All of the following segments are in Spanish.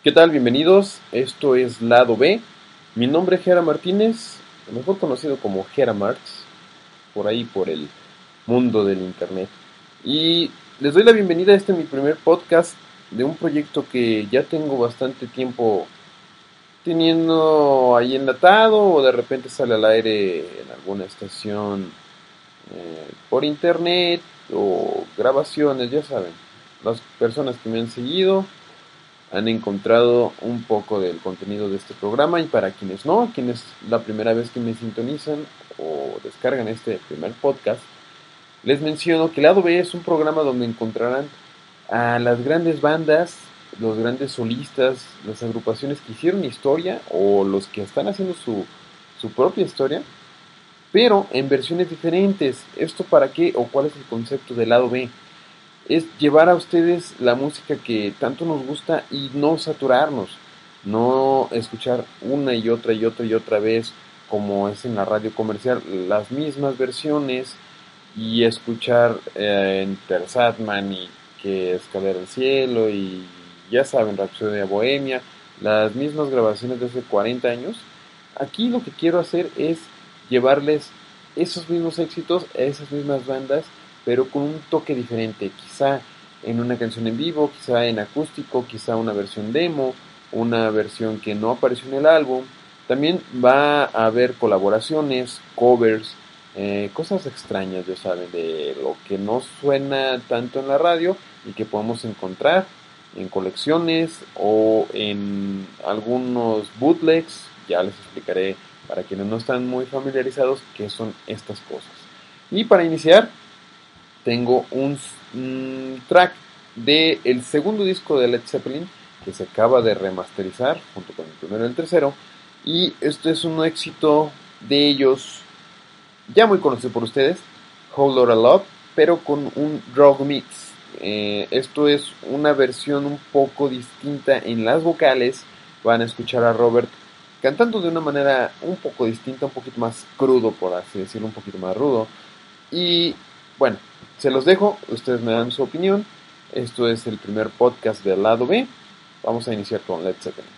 ¿Qué tal? Bienvenidos. Esto es Lado B. Mi nombre es Gera Martínez, mejor conocido como Gera Marx, por ahí por el mundo del internet. Y les doy la bienvenida a este mi primer podcast de un proyecto que ya tengo bastante tiempo teniendo ahí enlatado o de repente sale al aire en alguna estación por internet o grabaciones, ya saben. Las personas que me han seguido han encontrado un poco del contenido de este programa, y para quienes no, quienes la primera vez que me sintonizan o descargan este primer podcast, les menciono que Lado B es un programa donde encontrarán a las grandes bandas, los grandes solistas, las agrupaciones que hicieron historia o los que están haciendo su propia historia, pero en versiones diferentes. ¿Esto para qué o cuál es el concepto de Lado B? Es llevar a ustedes la música que tanto nos gusta y no saturarnos, no escuchar una y otra y otra y otra vez, como es en la radio comercial, las mismas versiones, y escuchar Enter Sandman y que Escalera al Cielo y ya saben, Rhapsody Bohemia, las mismas grabaciones de hace 40 años. Aquí lo que quiero hacer es llevarles esos mismos éxitos a esas mismas bandas, pero con un toque diferente, quizá en una canción en vivo, quizá en acústico, quizá una versión demo, una versión que no apareció en el álbum. También va a haber colaboraciones, covers, cosas extrañas, ya saben, de lo que no suena tanto en la radio y que podemos encontrar en colecciones o en algunos bootlegs. Ya les explicaré para quienes no están muy familiarizados qué son estas cosas. Y para iniciar, tengo un track del segundo disco de Led Zeppelin que se acaba de remasterizar junto con el primero y el tercero. Y esto es un éxito de ellos ya muy conocido por ustedes, Whole Lotta Love, pero con un rock mix. Esto es una versión un poco distinta en las vocales. Van a escuchar a Robert cantando de una manera un poco distinta, un poquito más crudo, por así decirlo, un poquito más rudo. Y bueno, se los dejo, ustedes me dan su opinión. Esto es el primer podcast del lado B. Vamos a iniciar con Led Zeppelin.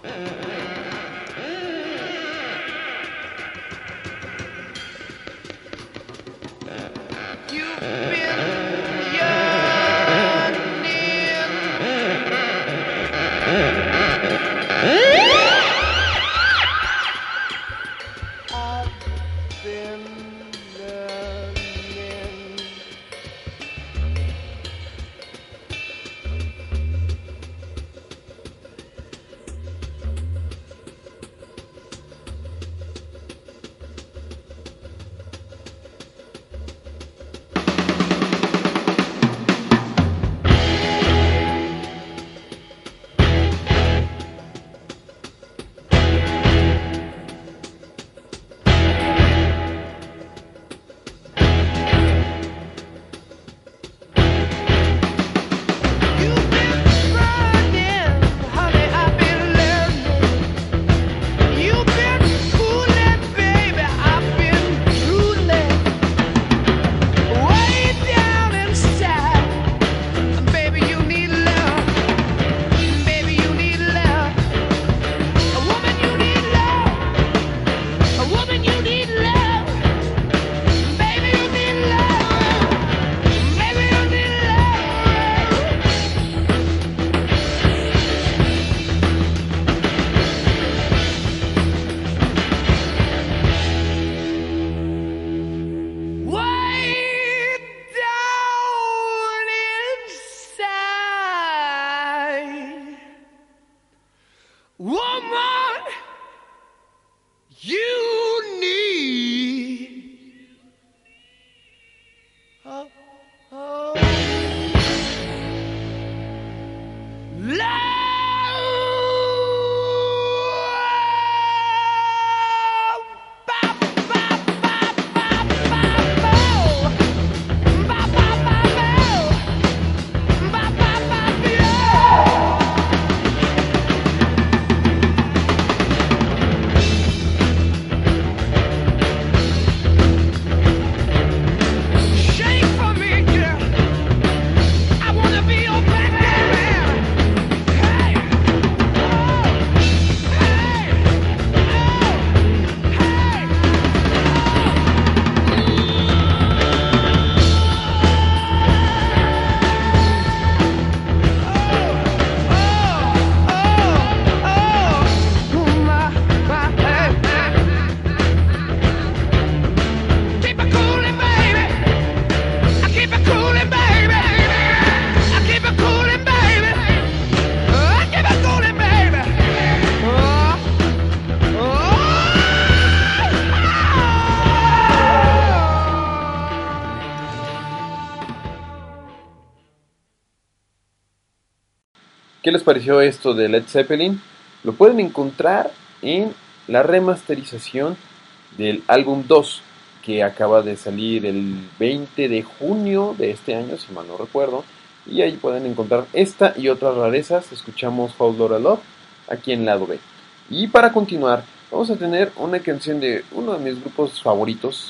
¿Qué les pareció esto de Led Zeppelin? Lo pueden encontrar en la remasterización del álbum 2, que acaba de salir el 20 de junio de este año, si mal no recuerdo. Y ahí pueden encontrar esta y otras rarezas. Escuchamos Whole Lotta Love aquí en lado B. Y para continuar, vamos a tener una canción de uno de mis grupos favoritos,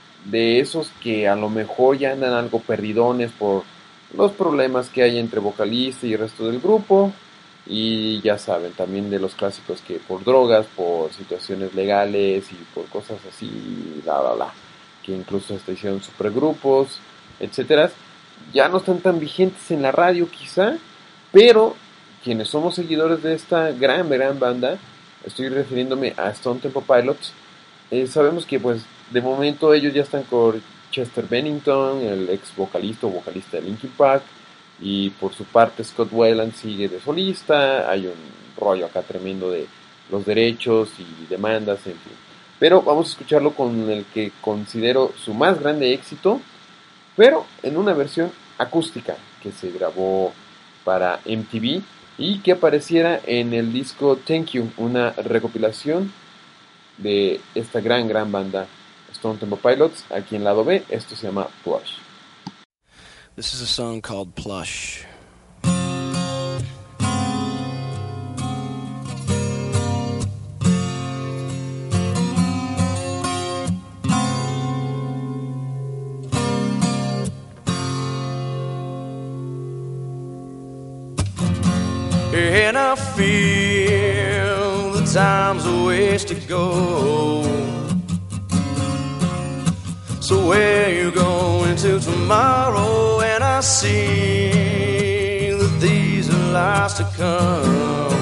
de esos que a lo mejor ya andan algo perdidones por los problemas que hay entre vocalista y el resto del grupo, y ya saben, también de los clásicos que por drogas, por situaciones legales y por cosas así, bla bla bla, que incluso hasta hicieron supergrupos, etcétera, ya no están tan vigentes en la radio quizá, pero quienes somos seguidores de esta gran banda, estoy refiriéndome a Stone Temple Pilots, sabemos que pues de momento ellos ya están con Chester Bennington, el ex vocalista o vocalista de Linkin Park, y por su parte Scott Weiland sigue de solista. Hay un rollo acá tremendo de los derechos y demandas, en fin. Pero vamos a escucharlo con el que considero su más grande éxito, pero en una versión acústica que se grabó para MTV y que apareciera en el disco Thank You, una recopilación de esta gran banda Stone Temple Pilots. Aquí en lado B, esto se llama Plush. This is a song called Plush. In a field time's a ways to go. So where you going to tomorrow? And I see that these are lies to come.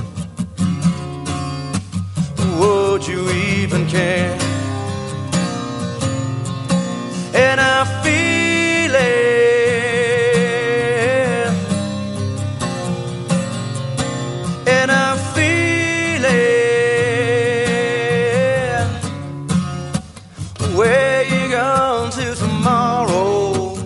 Would you even care? And I feel it, and I feel it. Where you going to tomorrow?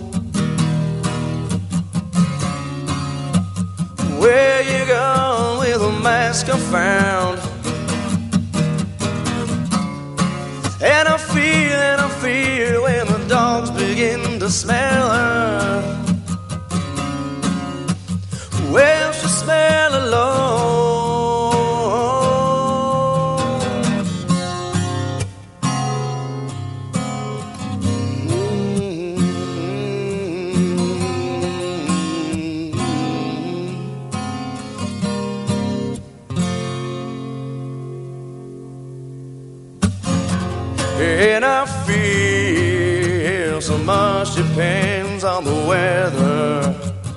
Where you going with a mask I found? And I feel when the dogs begin to smell her. Well, she smell alone. And I feel so much depends on the weather.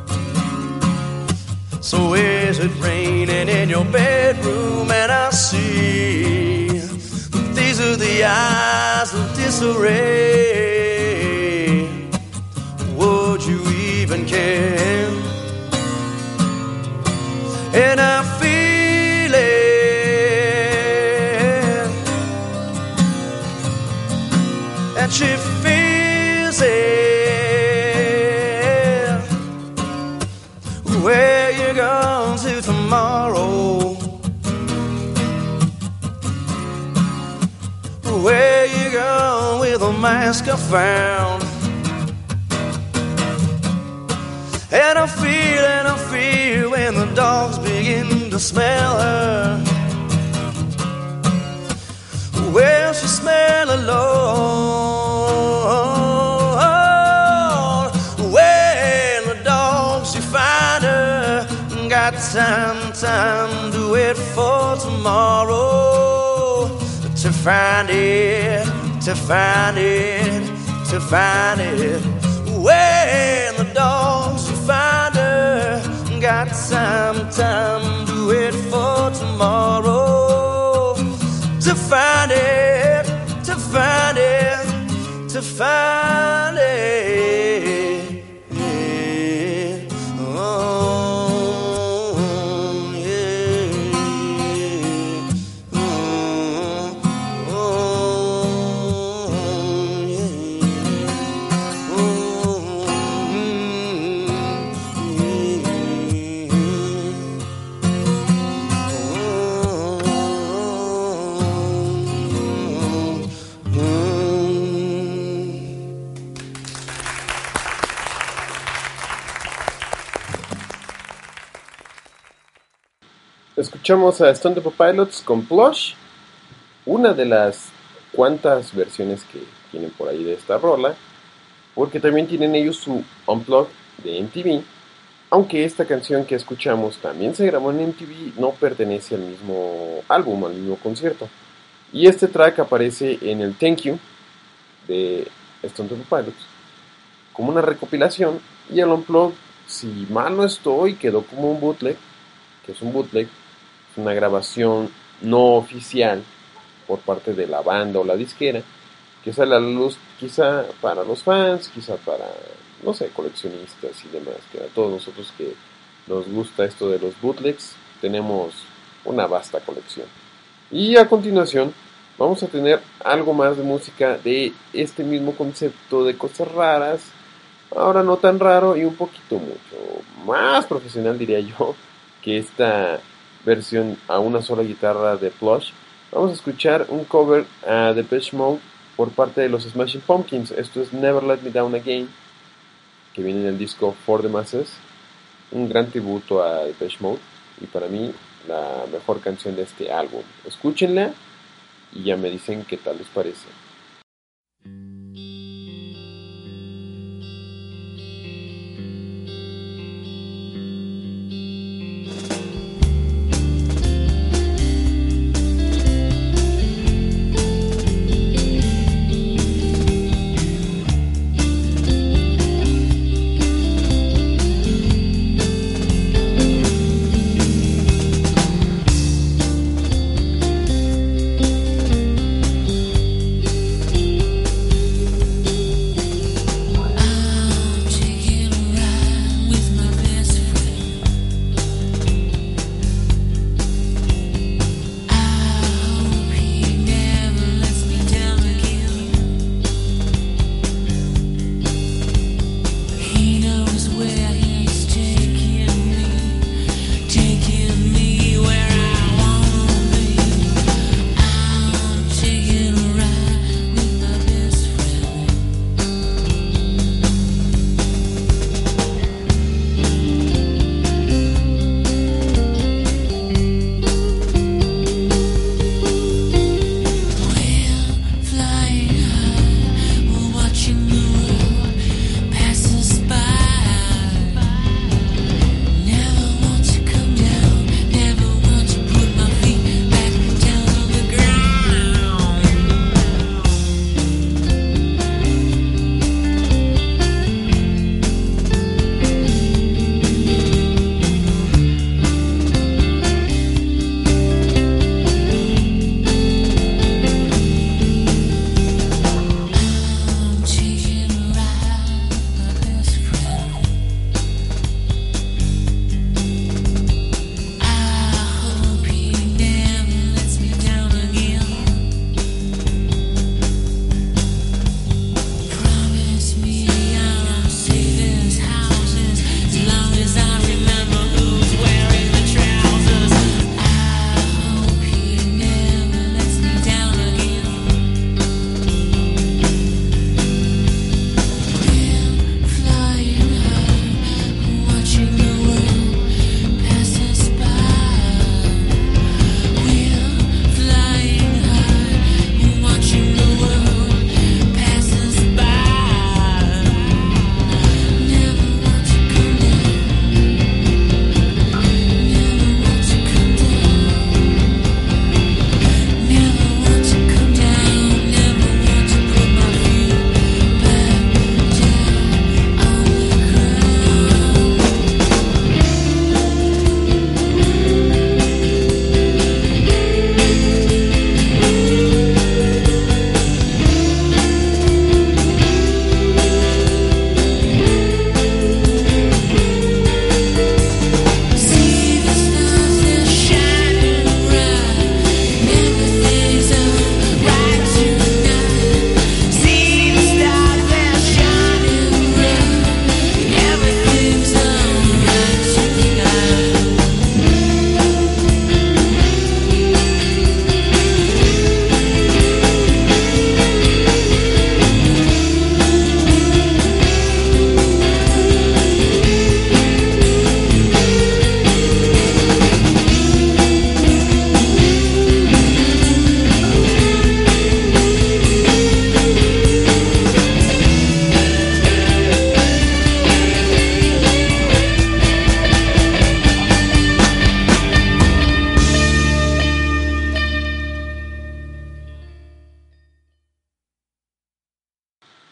So is it raining in your bedroom? And I see these are the eyes of disarray. Would you even care? And I feel it, and she feels it. Where you going to tomorrow? Where you going with a mask I found? And I feel when the dogs begin to smell her. Well, she smell alone. When the dogs, you find her. Got time to wait for tomorrow. To find it, to find it, to find it. When the dogs, you find her. Got time to wait for tomorrow. To find it, to find it, to find it. Oh, yeah. Oh, yeah. Escuchamos a Stone Temple Pilots con Plush, una de las cuantas versiones que tienen por ahí de esta rola, porque también tienen ellos su Unplugged de MTV, aunque esta canción que escuchamos también se grabó en MTV, no pertenece al mismo álbum, al mismo concierto. Y este track aparece en el Thank You de Stone Temple Pilots como una recopilación, y el Unplugged, si mal no estoy, quedó como un bootleg, que es un bootleg, una grabación no oficial por parte de la banda o la disquera, que sale a la luz quizá para los fans, quizá para, no sé, coleccionistas y demás, que a todos nosotros que nos gusta esto de los bootlegs, tenemos una vasta colección. Y a continuación vamos a tener algo más de música de este mismo concepto de cosas raras, ahora no tan raro y un poquito mucho más profesional, diría yo, que esta versión a una sola guitarra de Plush. Vamos a escuchar un cover a Depeche Mode por parte de los Smashing Pumpkins. Esto es Never Let Me Down Again, que viene en el disco For the Masses, un gran tributo a Depeche Mode y para mí la mejor canción de este álbum. Escúchenla y ya me dicen qué tal les parece.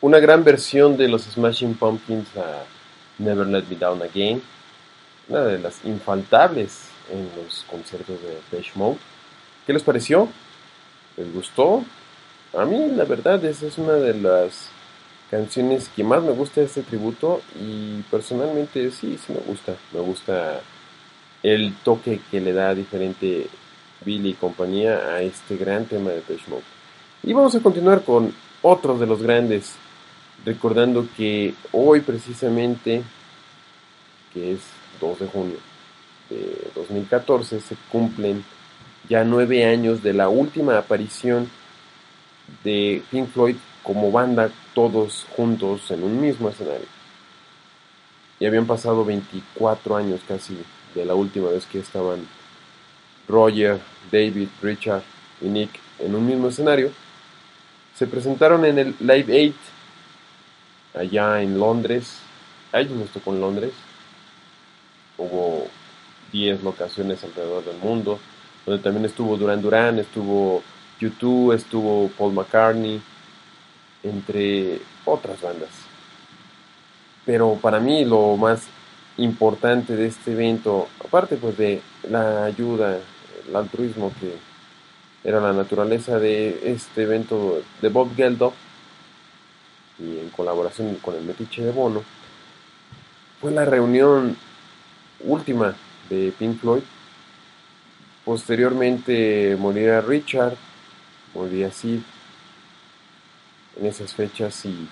una gran versión de los Smashing Pumpkins a Never Let Me Down Again, una de las infaltables en los conciertos de Depeche Mode. ¿Qué les pareció? ¿Les gustó? A mí, la verdad, esa es una de las canciones que más me gusta de este tributo y personalmente sí me gusta. Me gusta el toque que le da diferente Billy y compañía a este gran tema de Depeche Mode. Y vamos a continuar con otros de los grandes, recordando que hoy precisamente, que es 2 de junio de 2014, se cumplen ya 9 años de la última aparición de Pink Floyd como banda, todos juntos en un mismo escenario. Y habían pasado 24 años casi de la última vez que estaban Roger, David, Richard y Nick en un mismo escenario. Se presentaron en el Live Aid allá en Londres. A ellos les tocó en Londres. Hubo 10 locaciones alrededor del mundo, donde también estuvo Duran Duran, estuvo U2, estuvo Paul McCartney, entre otras bandas. Pero para mí lo más importante de este evento, aparte pues de la ayuda, el altruismo que era la naturaleza de este evento de Bob Geldof y en colaboración con el Metiche de Bono, fue la reunión última de Pink Floyd. Posteriormente moriría Richard, moriría Sid en esas fechas y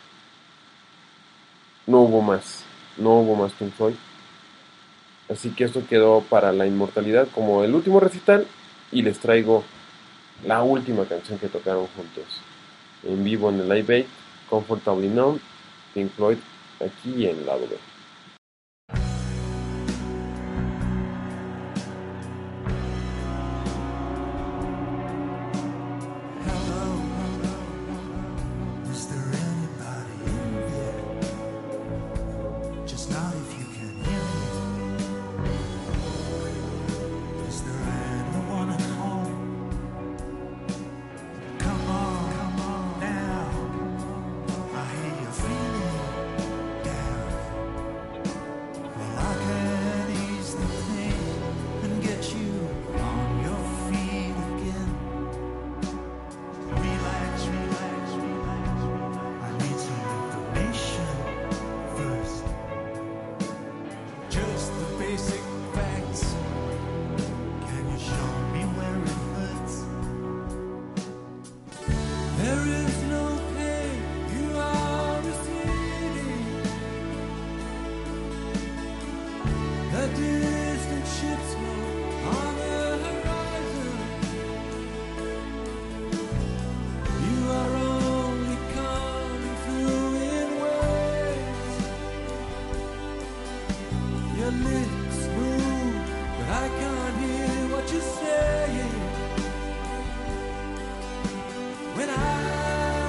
no hubo más Pink Floyd. Así que esto quedó para la inmortalidad como el último recital y les traigo la última canción que tocaron juntos en vivo en el Live Aid, Comfortably Numb, Pink Floyd, aquí en lado B. When I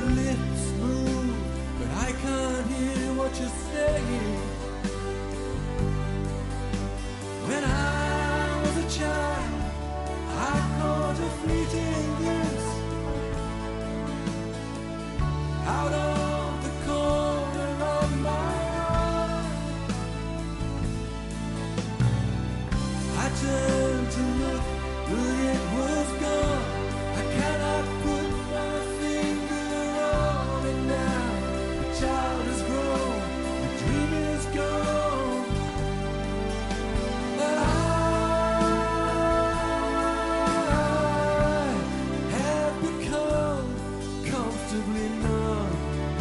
lips move, but I can't hear what you're saying. When I was a child, I caught a fleeting glimpse out of the corner of my eye. I turned to look, but it was gone. I cannot put my finger on it now. The child has grown, the dream is gone. But I have become comfortably numb.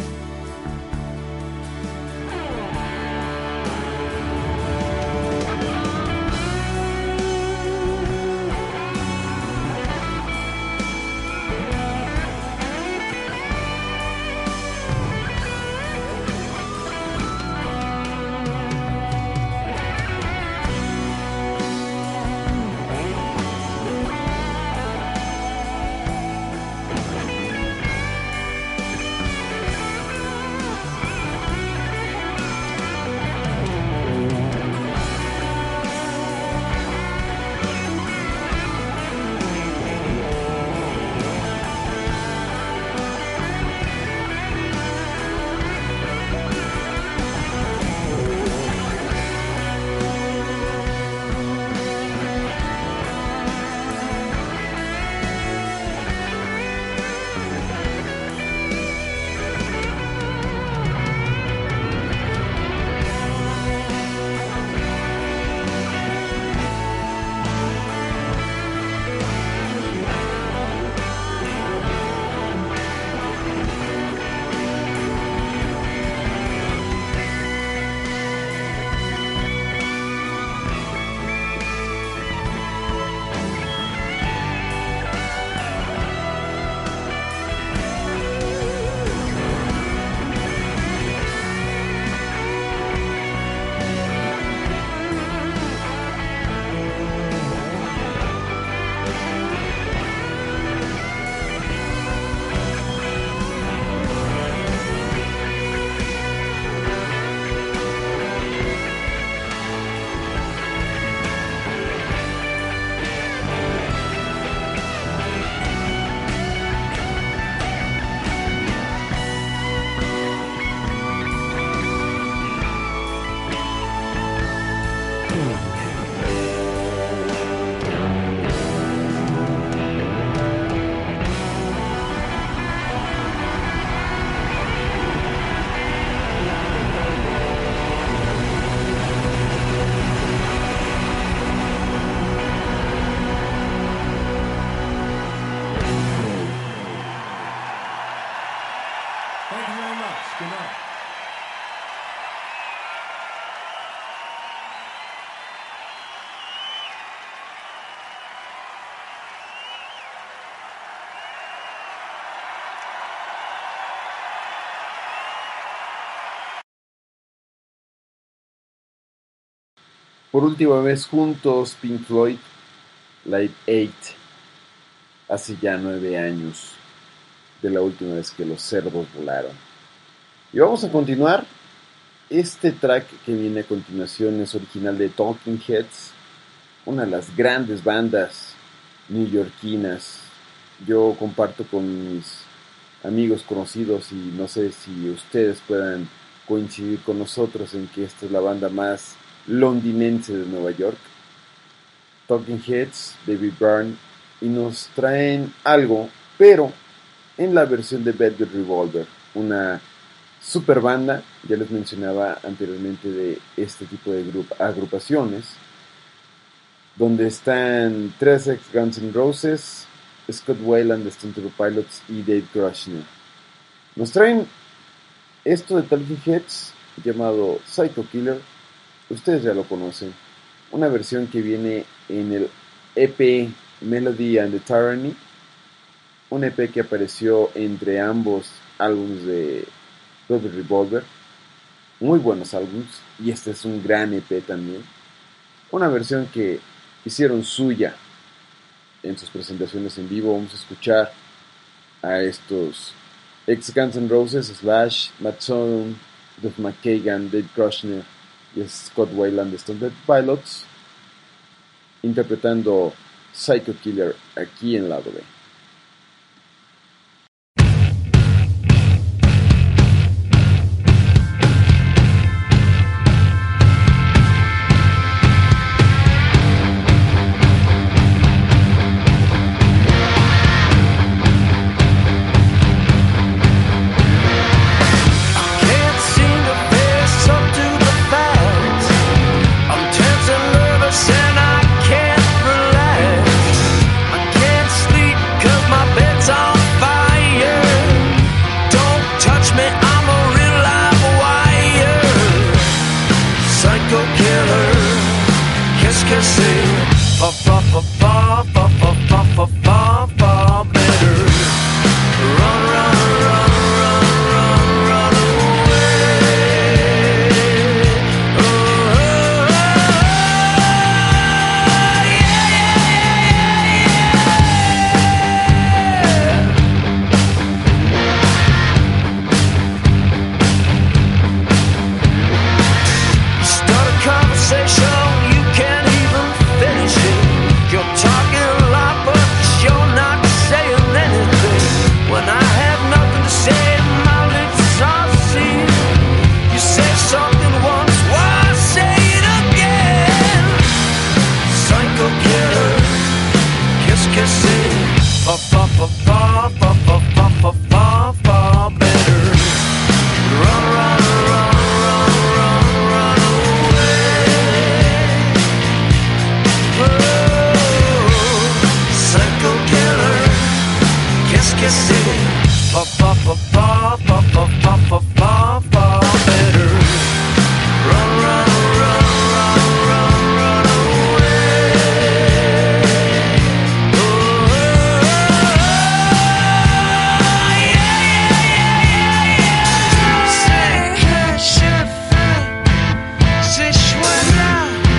Thank you very much. Good night. Por última vez juntos, Pink Floyd, Live 8, hace ya 9 años de la última vez que los cerdos volaron. Y vamos a continuar. Este track que viene a continuación es original de Talking Heads, una de las grandes bandas neoyorquinas. Yo comparto con mis amigos conocidos y no sé si ustedes puedan coincidir con nosotros en que esta es la banda más londinense de Nueva York. Talking Heads, David Byrne, y nos traen algo, pero en la versión de Velvet Revolver, una super banda. Ya les mencionaba anteriormente de este tipo de agrupaciones, donde están tres ex Guns N' Roses, Scott Weiland de Stone Temple Pilots y Dave Grushner. Nos traen esto de Talking Heads llamado Psycho Killer. Ustedes ya lo conocen, una versión que viene en el EP Melody and the Tyranny, un EP que apareció entre ambos álbumes de Velvet Revolver. Muy buenos álbumes, y este es un gran EP también. Una versión que hicieron suya en sus presentaciones en vivo. Vamos a escuchar a estos ex Guns N' Roses, Slash, Matt Sorum, Duff McKagan, Dave Kushner y Scott Weiland de Stone Temple Pilots, interpretando Psycho Killer aquí en lado B. Can't seem to face up to the facts. I'm tense and nervous and I can't relax. I can't sleep 'cause my bed's on fire. Don't touch me, I'm a real live wire. Psycho killer, kiss kissing, fa fa fa fa fa fa fa fa fa fa better. Run, run, run, run, run, run away. Oh, oh, Start a conversation, you can't even finish it. You're talking a lot, but you're not saying anything. When I have nothing to say, my lips are sealed. You say something once, why say it again? Psycho killer, kiss kissing, fa fa fa fa fa fa fa fa fa fa better. Run, run, run, run, run, run away. Oh, psycho killer, kiss kissing, fa fa fa fa fa fa fa fa fa fa better. Run, run, run, run, run, run away. Oh, c'est que je fais, ces choix-là.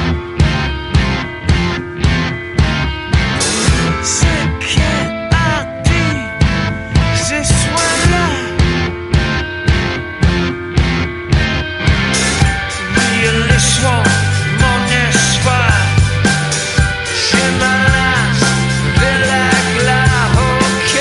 C'est qu'elle a dit, ces soins-là. Oui, les soins, mon espoir. Je me lasse de la glace, ok.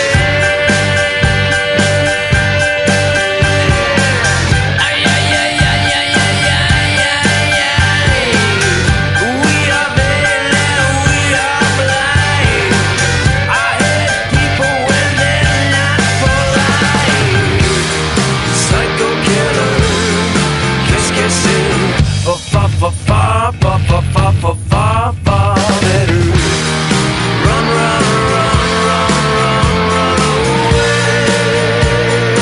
Aïe, aïe, aïe, aïe, aïe, aïe, aïe, aïe, aïe. We are villain, we are blind. I hate people when they're not polite. Psycho killer, kiss kissing, fa fa fa fa fa fa fa fa fa fa better. Run, run, run, run, run, run away.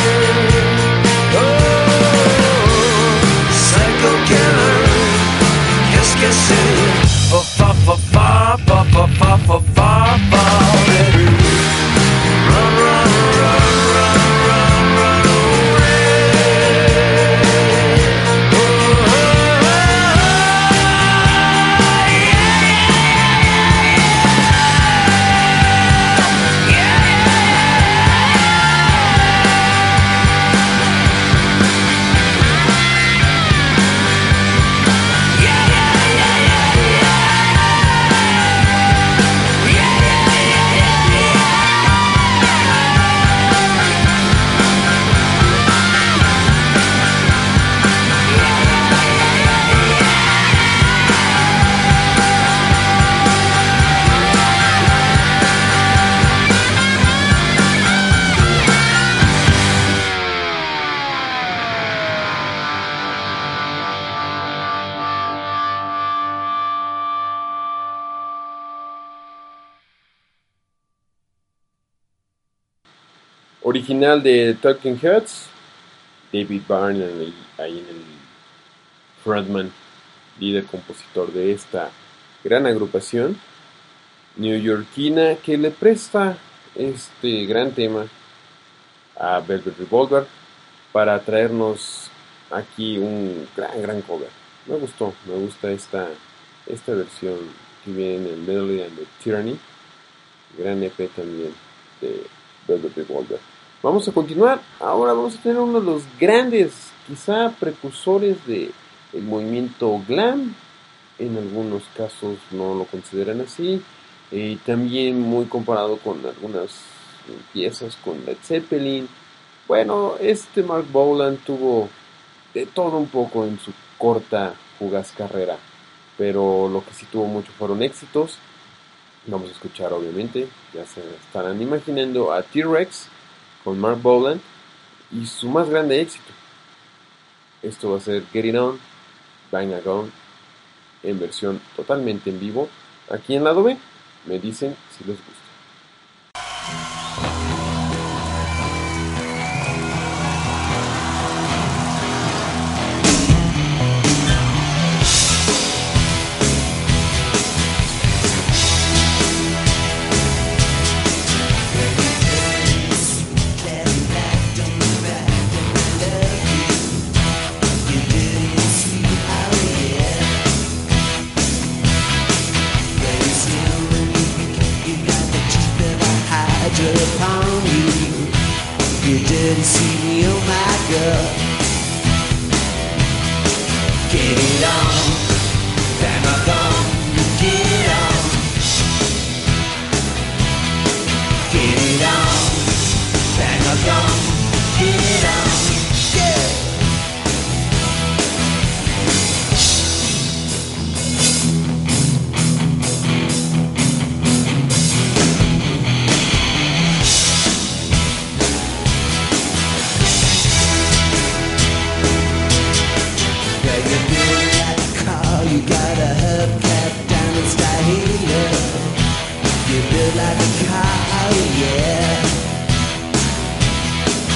Oh, psycho killer, kiss kissing, fa fa fa fa fa fa fa fa fa fa better. Run, run, run, run, run, run away. Original de Talking Heads, David Byrne ahí en el frontman, líder compositor de esta gran agrupación neoyorquina que le presta este gran tema a Velvet Revolver para traernos aquí un gran cover. Me gusta esta versión que viene en el Melody and the Tyranny, gran EP también de Velvet Revolver. Vamos a continuar. Ahora vamos a tener uno de los grandes, quizá precursores de el movimiento glam. En algunos casos no lo consideran así. También muy comparado con algunas piezas con Led Zeppelin. Bueno, este Mark Bolan tuvo de todo un poco en su corta, fugaz carrera. Pero lo que sí tuvo mucho fueron éxitos. Vamos a escuchar, obviamente, ya se estarán imaginando a T-Rex con Mark Bolan y su más grande éxito. Esto va a ser Getting On, Bang a Gone, en versión totalmente en vivo, aquí en lado B. Me dicen si les gusta. Upon you didn't see me, oh my God. Get it on, bang a gone, get it on. Get it on, bang a gone, get it on. Yeah. You got a hubcap down in style. You build like a car, yeah.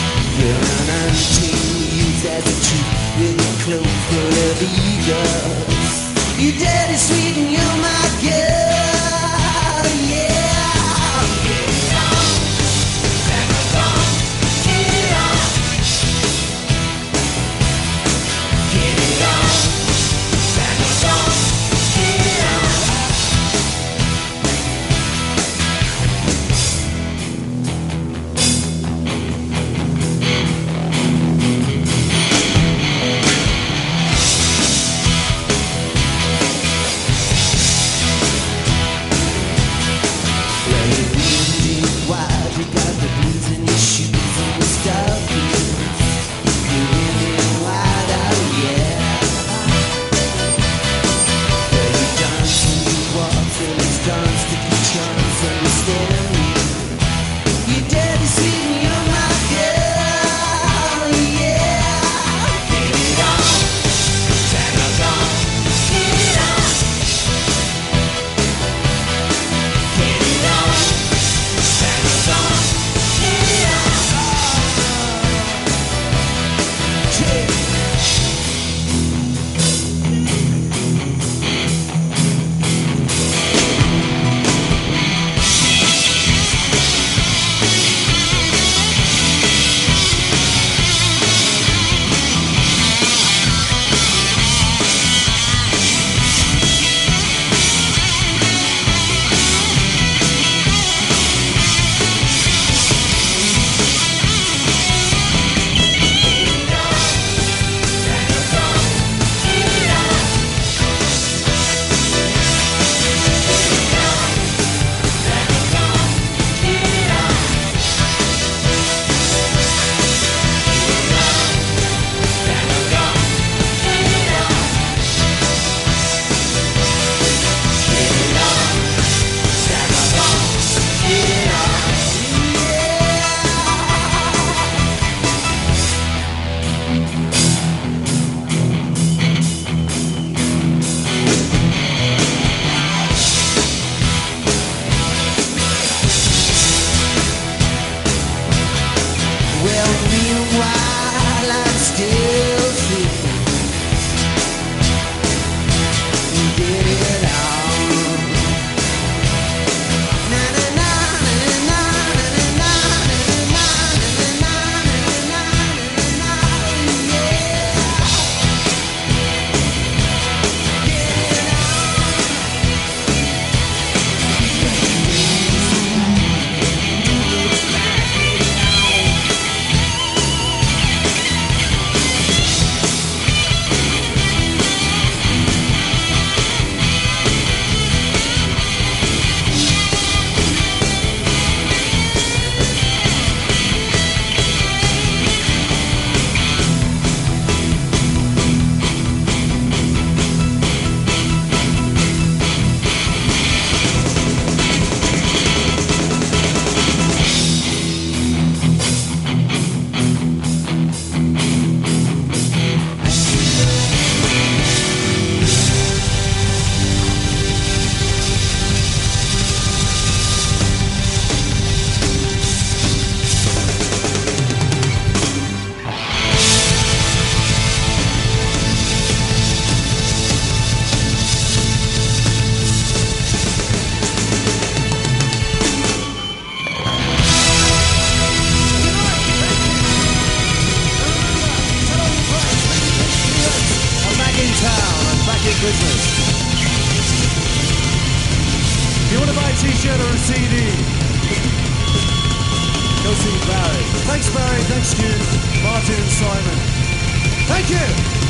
see Barry. Thanks, Barry. Thanks, Stu, Martin, and Simon. Thank you.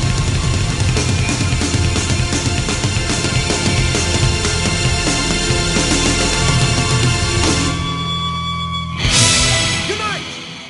Good night.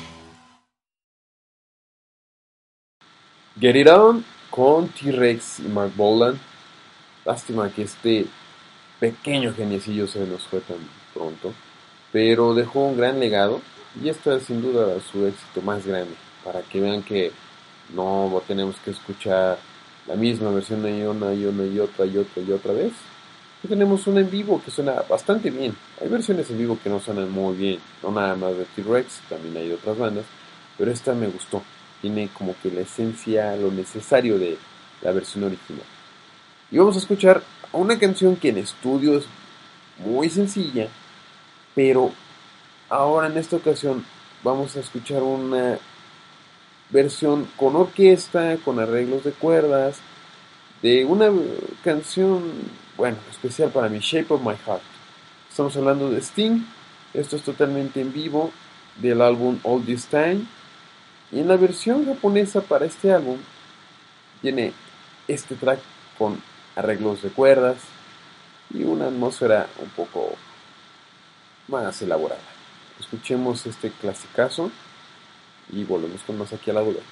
Get It On con T-Rex y Mark Bolan. Lástima que este pequeño geniecillo se nos fue tan pronto, pero dejó un gran legado y esta es sin duda su éxito más grande, para que vean que no tenemos que escuchar la misma versión una y otra vez. Y tenemos una en vivo que suena bastante bien. Hay versiones en vivo que no suenan muy bien, no nada más de T-Rex, también hay de otras bandas, pero esta me gustó. Tiene como que la esencia, lo necesario de la versión original. Y vamos a escuchar una canción que en estudio es muy sencilla, pero ahora en esta ocasión vamos a escuchar una versión con orquesta, con arreglos de cuerdas, de una canción, bueno, especial para mí, Shape of My Heart. Estamos hablando de Sting, esto es totalmente en vivo, del álbum All This Time, y en la versión japonesa para este álbum, tiene este track con arreglos de cuerdas y una atmósfera un poco más elaborada. Escuchemos este clasicazo y volvemos con más aquí a la duda.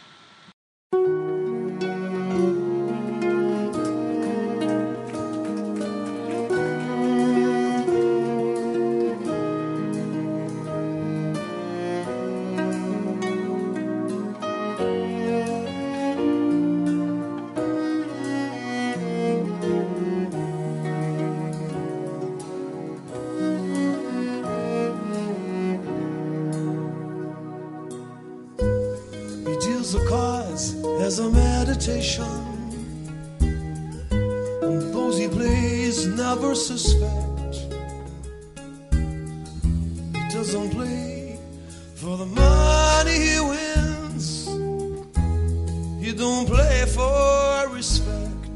He deals the cards as a meditation, and those he plays never suspect. He doesn't play for the money he wins. He don't play for respect.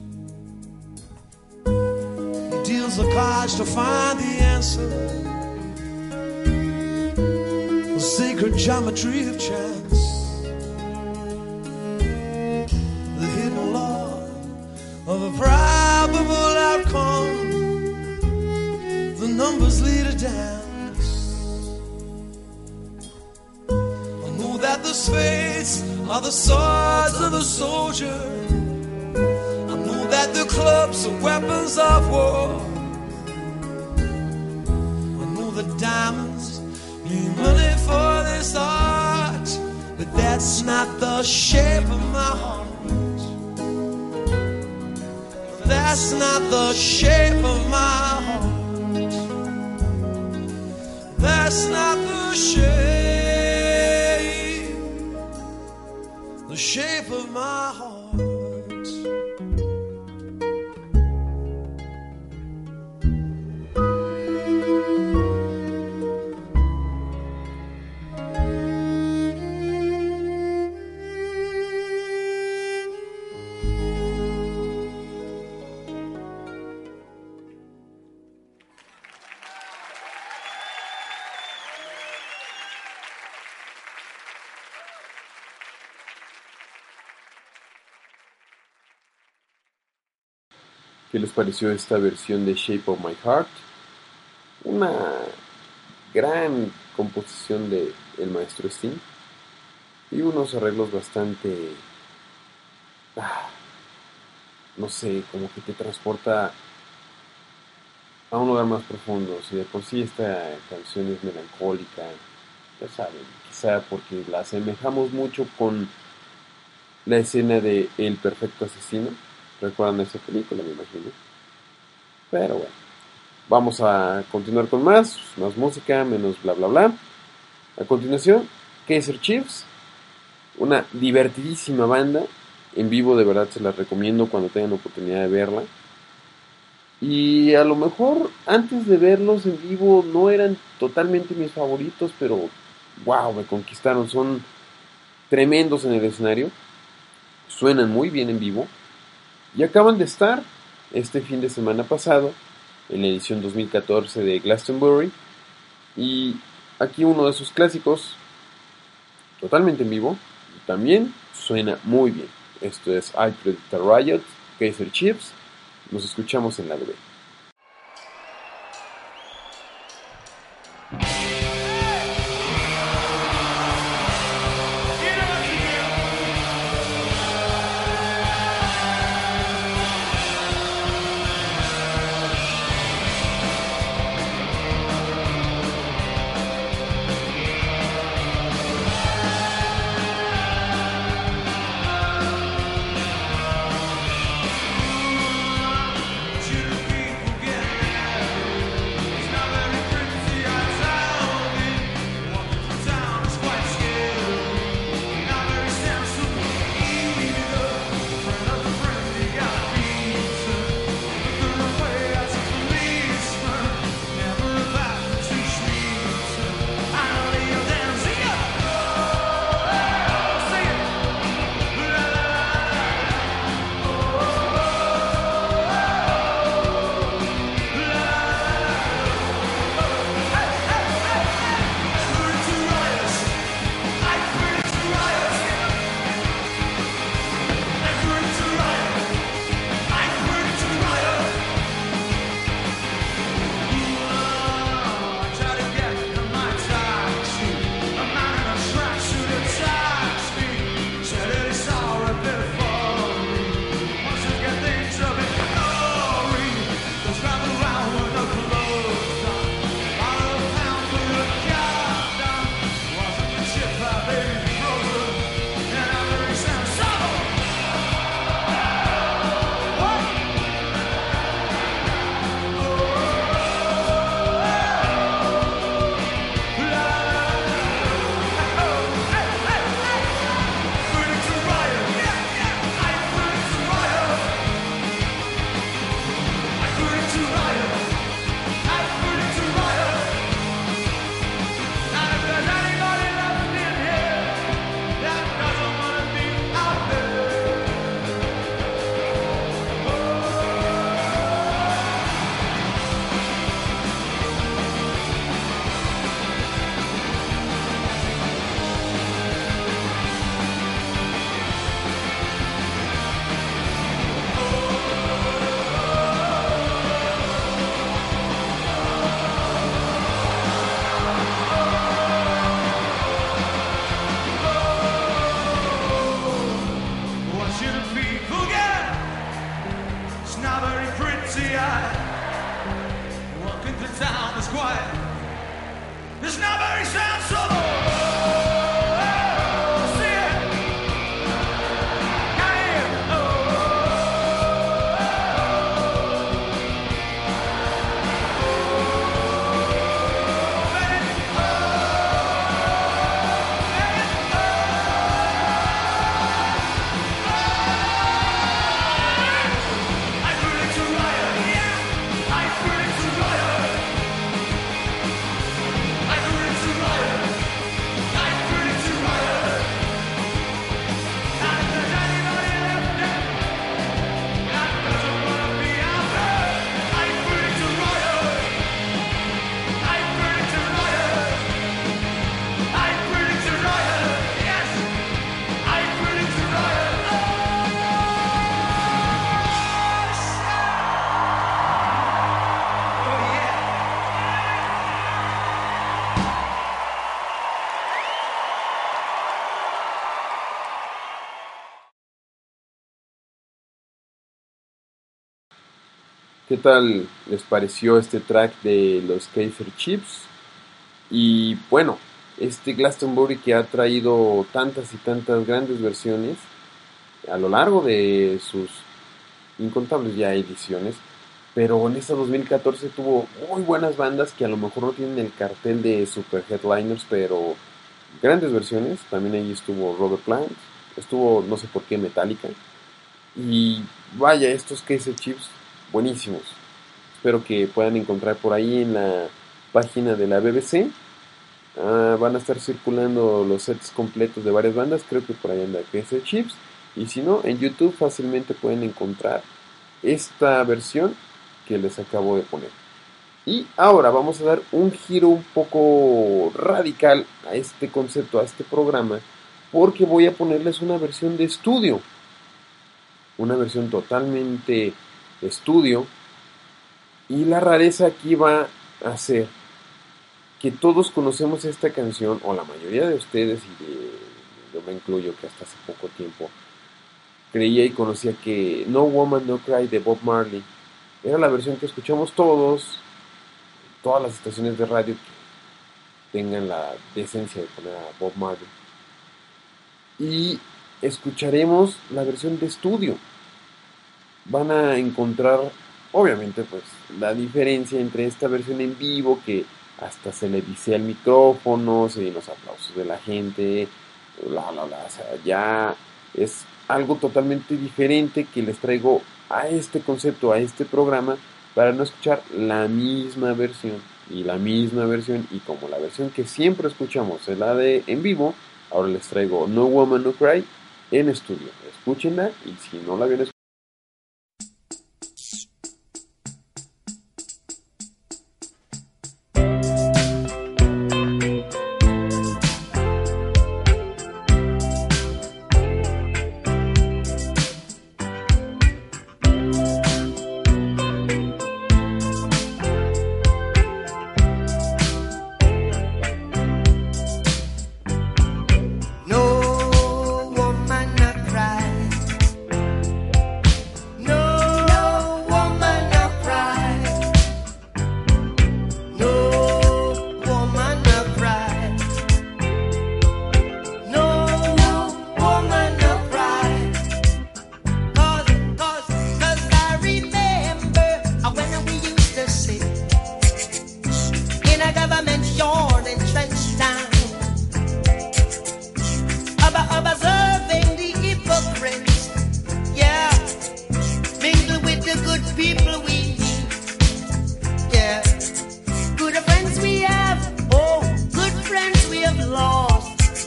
He deals the cards to find the answer, the sacred geometry of chance, the hidden law of a probable outcome. The numbers lead a dance. I know that the spades are the swords of the soldier. I know that the clubs are weapons of war. I know the diamonds need money for this art, but that's not the shape of my heart. That's not the shape of my heart. That's not the shape of my heart. ¿Qué les pareció esta versión de Shape of My Heart? Una gran composición de el maestro Sting y unos arreglos bastante, no sé, como que te transporta a un lugar más profundo. Si de por sí esta canción es melancólica, ya saben, quizá porque la asemejamos mucho con la escena de El Perfecto Asesino. ¿Recuerdan esa película, me imagino? Pero bueno, vamos a continuar con más música, menos bla bla bla. A continuación, Kaiser Chiefs, una divertidísima banda. En vivo de verdad se las recomiendo cuando tengan oportunidad de verla. Y a lo mejor antes de verlos en vivo no eran totalmente mis favoritos, pero wow, me conquistaron. Son tremendos en el escenario, suenan muy bien en vivo y acaban de estar este fin de semana pasado en la edición 2014 de Glastonbury y aquí uno de sus clásicos, totalmente en vivo, y también suena muy bien. Esto es I Predict a Riot, Kaiser Chiefs. Nos escuchamos en la B. ¿Qué tal les pareció este track de los Kaiser Chiefs? Y bueno, este Glastonbury que ha traído tantas y tantas grandes versiones a lo largo de sus incontables ya ediciones, pero en esta 2014 tuvo muy buenas bandas que a lo mejor no tienen el cartel de super headliners, pero grandes versiones. También ahí estuvo Robert Plant, estuvo no sé por qué Metallica, y vaya, estos Kaiser Chiefs buenísimos. Espero que puedan encontrar por ahí en la página de la BBC. Van a estar circulando los sets completos de varias bandas. Creo que por ahí anda Kaiser Chiefs. Y si no, en YouTube fácilmente pueden encontrar esta versión que les acabo de poner. Y ahora vamos a dar un giro un poco radical a este concepto, a este programa, porque voy a ponerles una versión de estudio, una versión totalmente estudio, y la rareza aquí va a ser que todos conocemos esta canción, o la mayoría de ustedes, yo me incluyo, que hasta hace poco tiempo creía y conocía que No Woman No Cry de Bob Marley era la versión que escuchamos todos, todas las estaciones de radio que tengan la decencia de poner a Bob Marley. Y escucharemos la versión de estudio. Van a encontrar, obviamente, pues la diferencia entre esta versión en vivo, que hasta se le visea el micrófono, se oyen los aplausos de la gente, o sea, ya es algo totalmente diferente que les traigo a este concepto, a este programa, para no escuchar la misma versión y la misma versión, y como la versión que siempre escuchamos es la de en vivo, ahora les traigo No Woman No Cry en estudio. Escúchenla, y si no la habían escuchado, No woman no cry. No woman no cry. No woman no cry. No woman no cry. 'Cause I remember when we used to sit in a government yard in Trenchtown, observing the hypocrites, yeah, mingle with the good people we need, yeah, good friends we have, oh, good friends we have lost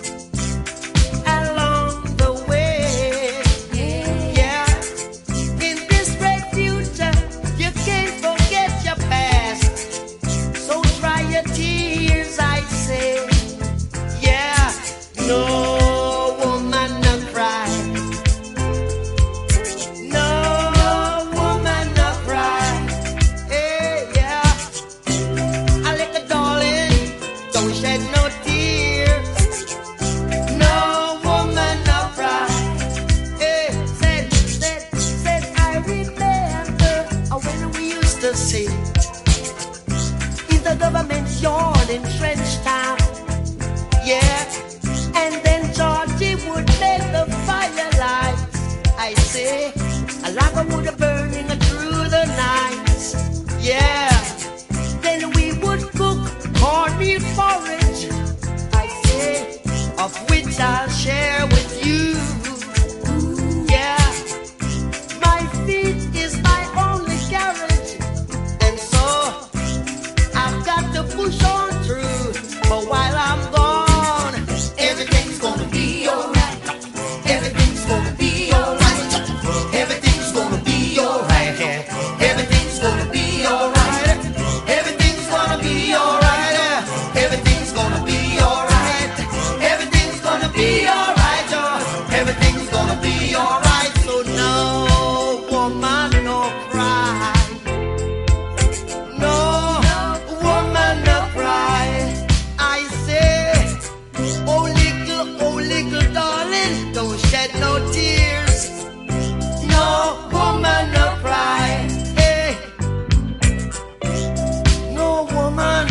along the way, yeah, in this great future, you can't forget your past, so dry your tears, I say, yeah, no. Government yard in Trenchtown, yeah, and then Georgie would make the firelight. I say, a log would burning through the night, yeah. Then we would cook cornmeal porridge, I say, of which I'll share with you, yeah. My feet is my only carriage, and so I've got to push on through, but while I'm gone, everything's gonna be alright. Everything's gonna be alright. Everything's gonna be alright. Everything's gonna be alright. Everything's gonna be alright. Everything's gonna be alright. Everything's gonna be alright. Everything's gonna be alright. So no woman, no cry. No woman no cry. I say, oh little darling, don't shed no tears. No woman no cry. Hey, no woman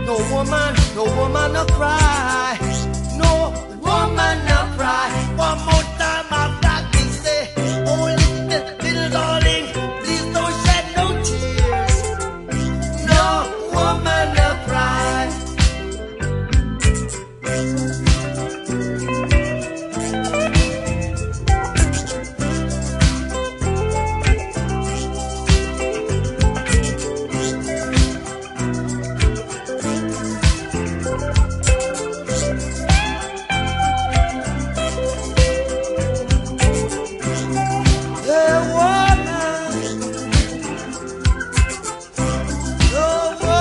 no cry. No woman no cry. One more time I've got to say, oh little darling, please don't shed no tears. No woman no cry. The woman, the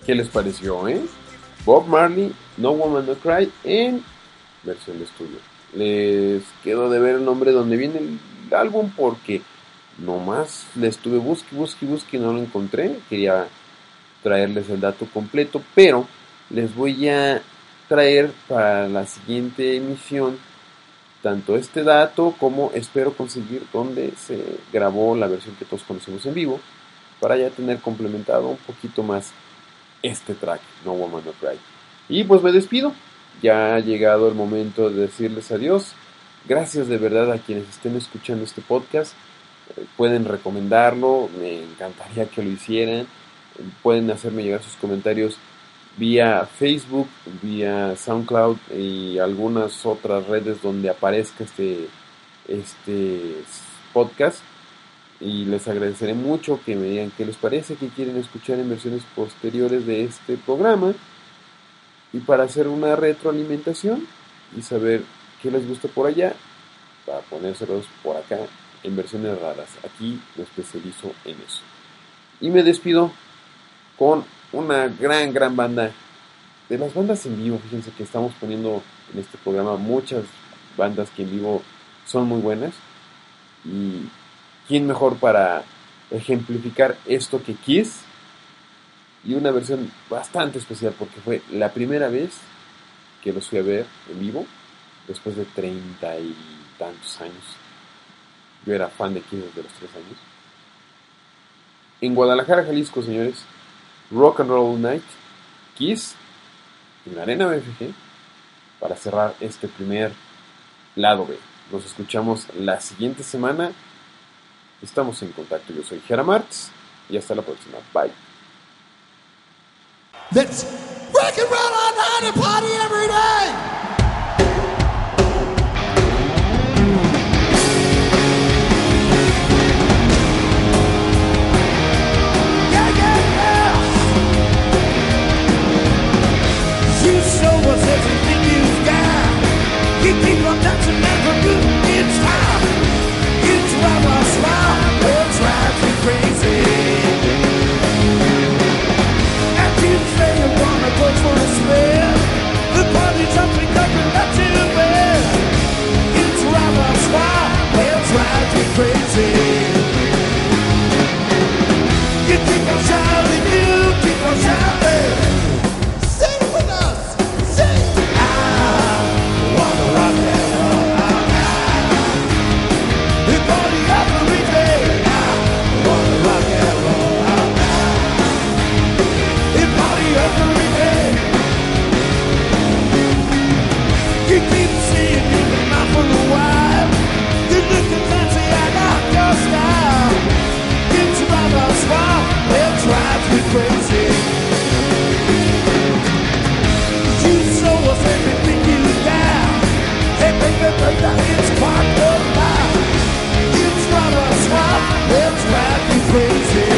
¿Qué les pareció, Bob Marley, No Woman No Cry en versión de estudio. Les quedó de ver el nombre donde viene el álbum porque nomás le estuve busque y no lo encontré. Quería traerles el dato completo, pero les voy a traer para la siguiente emisión tanto este dato como espero conseguir donde se grabó la versión que todos conocemos en vivo para ya tener complementado un poquito más este track, No Woman No Cry. Y pues me despido, ya ha llegado el momento de decirles adiós. Gracias de verdad a quienes estén escuchando este podcast. Pueden recomendarlo, me encantaría que lo hicieran. Pueden hacerme llegar sus comentarios vía Facebook, vía SoundCloud y algunas otras redes donde aparezca este podcast. Y les agradeceré mucho que me digan qué les parece, qué quieren escuchar en versiones posteriores de este programa. Y para hacer una retroalimentación y saber qué les gusta por allá, para ponérselos por acá en versiones raras. Aquí me especializo en eso. Y me despido con una gran banda. De las bandas en vivo, fíjense que estamos poniendo en este programa muchas bandas que en vivo son muy buenas. Y quién mejor para ejemplificar esto que Kiss. Y una versión bastante especial porque fue la primera vez que los fui a ver en vivo después de 30 y tantos años. Yo era fan de Kiss desde los 3 años. En Guadalajara, Jalisco, señores, Rock and Roll Night, Kiss, en la Arena BFG, para cerrar este primer lado B. Nos escuchamos la siguiente semana. Estamos en contacto. Yo soy Jera Martz y hasta la próxima. Bye. Let's rock and roll all night and party every day. You show us everything you've got. You keep on dancing never good in time. You drive us wild, we'll drive you crazy. And you say you wanna go for a spin. The party jumping up and let you in. You drive us wild, we'll drive you crazy. You keep on shouting, you keep on shouting. You keep seeing you've been out for a while. You're looking fancy and out your style. You drive us wild, they'll drive you crazy. You show us everything you got. Hey baby, it's part of life. You drive us wild, they'll drive you crazy.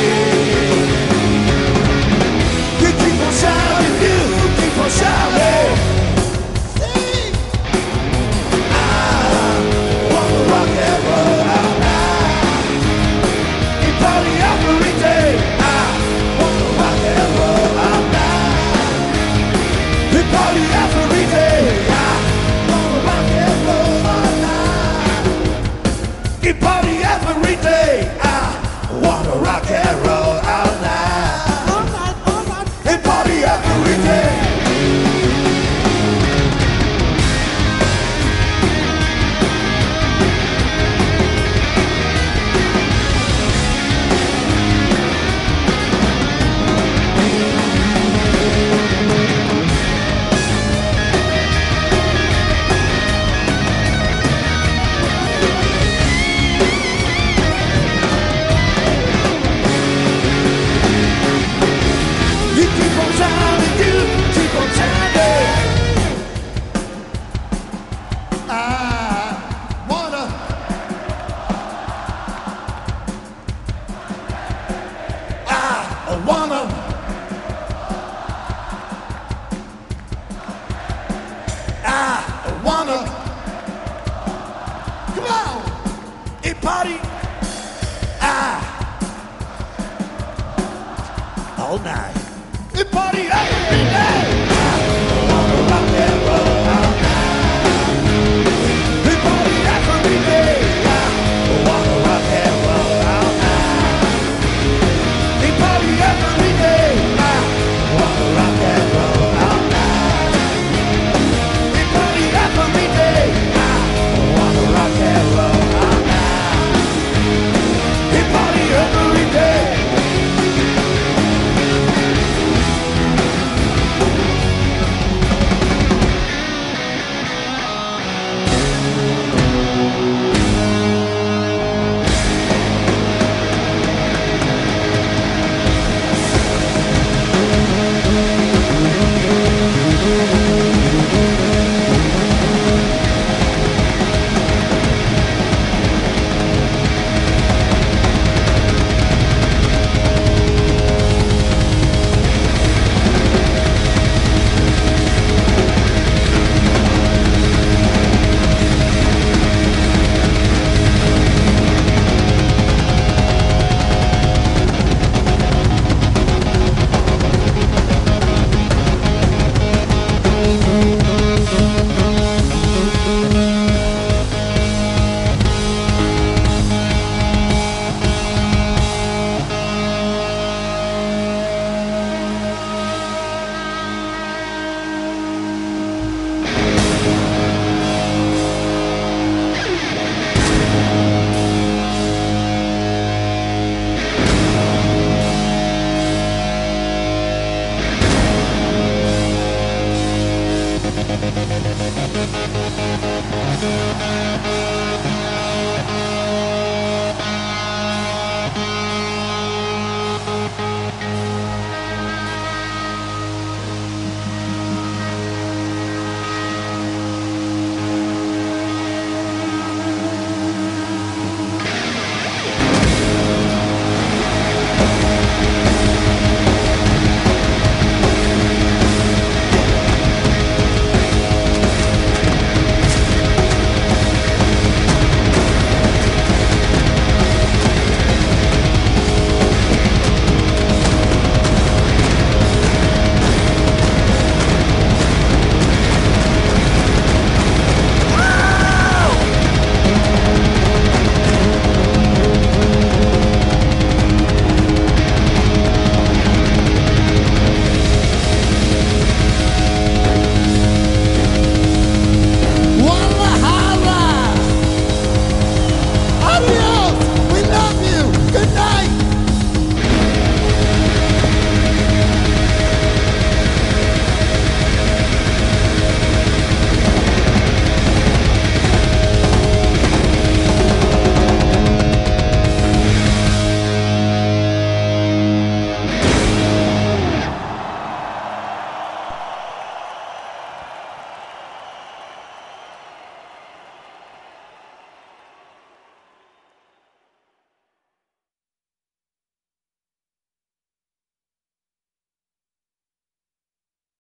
You keep on shouting, you keep on shouting. Party every day. I wanna rock and roll all night. All night, all night. And party every day. Party, all night. Party Thank